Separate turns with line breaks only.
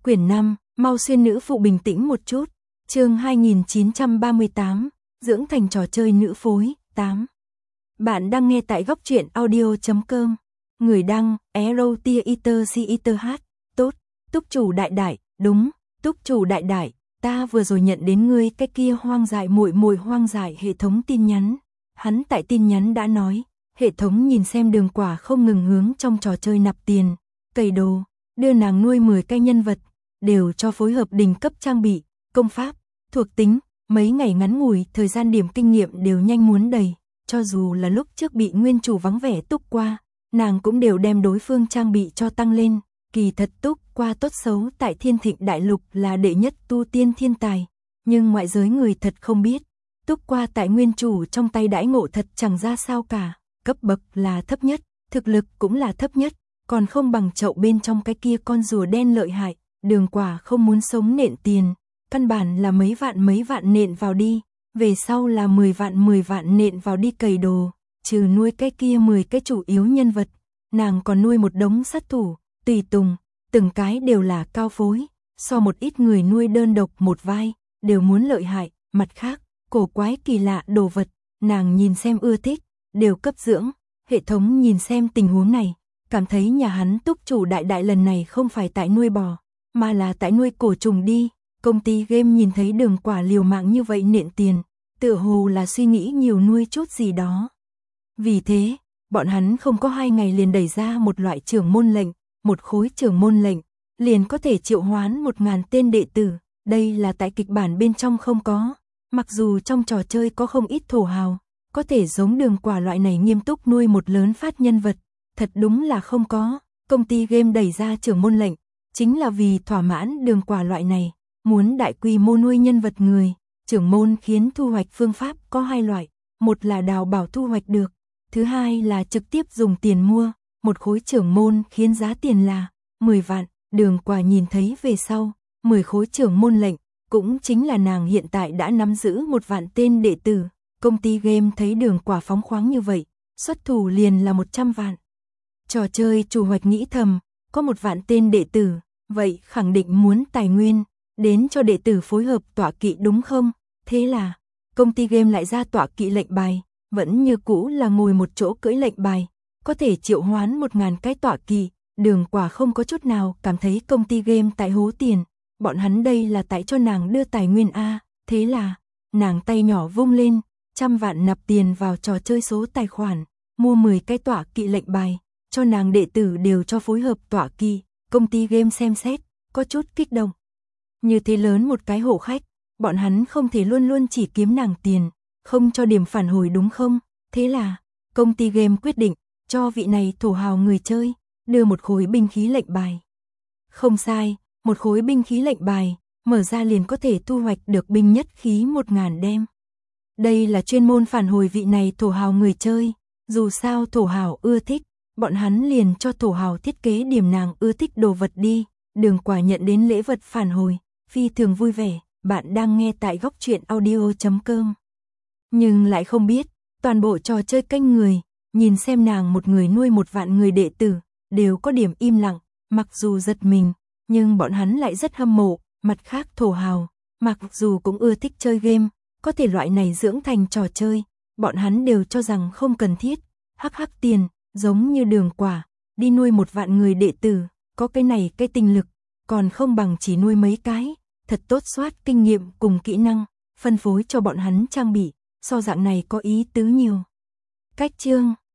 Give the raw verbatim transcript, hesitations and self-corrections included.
Quyển năm, mau xuyên nữ phụ bình tĩnh một chút. Chương hai nghìn chín trăm ba mươi tám, dưỡng thành trò chơi nữ phối, tám. Bạn đang nghe tại góc truyện audio chấm com. Người đăng, Ero Tia Iter Si Iter H. Tốt, túc chủ đại đại, đúng, túc chủ đại đại, ta vừa rồi nhận đến ngươi cái kia hoang dại muội muội hoang dại hệ thống tin nhắn. Hắn tại tin nhắn đã nói, hệ thống nhìn xem Đường Quả không ngừng hướng trong trò chơi nạp tiền, cày đồ, đưa nàng nuôi mười cái nhân vật, đều cho phối hợp đỉnh cấp trang bị, công pháp, thuộc tính, mấy ngày ngắn ngủi, thời gian điểm kinh nghiệm đều nhanh muốn đầy, cho dù là lúc trước bị nguyên chủ vắng vẻ Túc Qua, nàng cũng đều đem đối phương trang bị cho tăng lên, kỳ thật Túc Qua tốt xấu tại Thiên Thịnh Đại Lục là đệ nhất tu tiên thiên tài, nhưng ngoại giới người thật không biết, Túc Qua tại nguyên chủ trong tay đãi ngộ thật chẳng ra sao cả, cấp bậc là thấp nhất, thực lực cũng là thấp nhất, còn không bằng chậu bên trong cái kia con rùa đen lợi hại. Đường Quả không muốn sống nện tiền, căn bản là mấy vạn mấy vạn nện vào đi, về sau là mười vạn mười vạn nện vào đi cày đồ, trừ nuôi cái kia mười cái chủ yếu nhân vật, nàng còn nuôi một đống sát thủ, tùy tùng, từng cái đều là cao phối, so một ít người nuôi đơn độc một vai, đều muốn lợi hại, mặt khác, cổ quái kỳ lạ đồ vật, nàng nhìn xem ưa thích, đều cấp dưỡng, hệ thống nhìn xem tình huống này, cảm thấy nhà hắn túc chủ đại đại lần này không phải tại nuôi bò, mà là tại nuôi cổ trùng đi. Công ty game nhìn thấy Đường Quả liều mạng như vậy nện tiền, tựa hồ là suy nghĩ nhiều nuôi chút gì đó. Vì thế, bọn hắn không có hai ngày liền đẩy ra một loại trưởng môn lệnh, một khối trưởng môn lệnh, liền có thể triệu hoán một ngàn tên đệ tử, đây là tại kịch bản bên trong không có, mặc dù trong trò chơi có không ít thổ hào, có thể giống Đường Quả loại này nghiêm túc nuôi một lớn phát nhân vật, thật đúng là không có, công ty game đẩy ra trưởng môn lệnh, chính là vì thỏa mãn Đường Quả loại này, muốn đại quy mô nuôi nhân vật người, trưởng môn khiến thu hoạch phương pháp có hai loại, một là đào bảo thu hoạch được, thứ hai là trực tiếp dùng tiền mua, một khối trưởng môn khiến giá tiền là mười vạn, Đường Quả nhìn thấy về sau, mười khối trưởng môn lệnh, cũng chính là nàng hiện tại đã nắm giữ một vạn tên đệ tử, công ty game thấy Đường Quả phóng khoáng như vậy, xuất thủ liền là một trăm vạn. Trò chơi chủ hoạch nghĩ thầm, có một vạn tên đệ tử, vậy khẳng định muốn tài nguyên, đến cho đệ tử phối hợp tọa kỵ đúng không? Thế là, công ty game lại ra tọa kỵ lệnh bài, vẫn như cũ là ngồi một chỗ cưỡi lệnh bài, có thể triệu hoán một ngàn cái tọa kỵ, Đường Quả không có chút nào cảm thấy công ty game tại hố tiền, bọn hắn đây là tại cho nàng đưa tài nguyên A, thế là, nàng tay nhỏ vung lên, trăm vạn nạp tiền vào trò chơi số tài khoản, mua mười cái tọa kỵ lệnh bài, cho nàng đệ tử đều cho phối hợp tọa kỵ, công ty game xem xét, có chút kích động. Như thế lớn một cái hộ khách, bọn hắn không thể luôn luôn chỉ kiếm nàng tiền, không cho điểm phản hồi đúng không? Thế là, công ty game quyết định, cho vị này thổ hào người chơi, đưa một khối binh khí lệnh bài. Không sai, một khối binh khí lệnh bài, mở ra liền có thể thu hoạch được binh nhất khí một ngàn đem. Đây là chuyên môn phản hồi vị này thổ hào người chơi, dù sao thổ hào ưa thích, bọn hắn liền cho thổ hào thiết kế điểm nàng ưa thích đồ vật đi. Đường Quả nhận đến lễ vật phản hồi, phi thường vui vẻ, bạn đang nghe tại góc truyện audio chấm com. Nhưng lại không biết, toàn bộ trò chơi kênh người, nhìn xem nàng một người nuôi một vạn người đệ tử, đều có điểm im lặng, mặc dù giật mình, nhưng bọn hắn lại rất hâm mộ, mặt khác thổ hào, mặc dù cũng ưa thích chơi game, có thể loại này dưỡng thành trò chơi, bọn hắn đều cho rằng không cần thiết, hắc hắc tiền, giống như Đường Quả, đi nuôi một vạn người đệ tử, có cái này cái tinh lực, còn không bằng chỉ nuôi mấy cái, thật tốt soát kinh nghiệm cùng kỹ năng, phân phối cho bọn hắn trang bị, so dạng này có ý tứ nhiều. Cách chương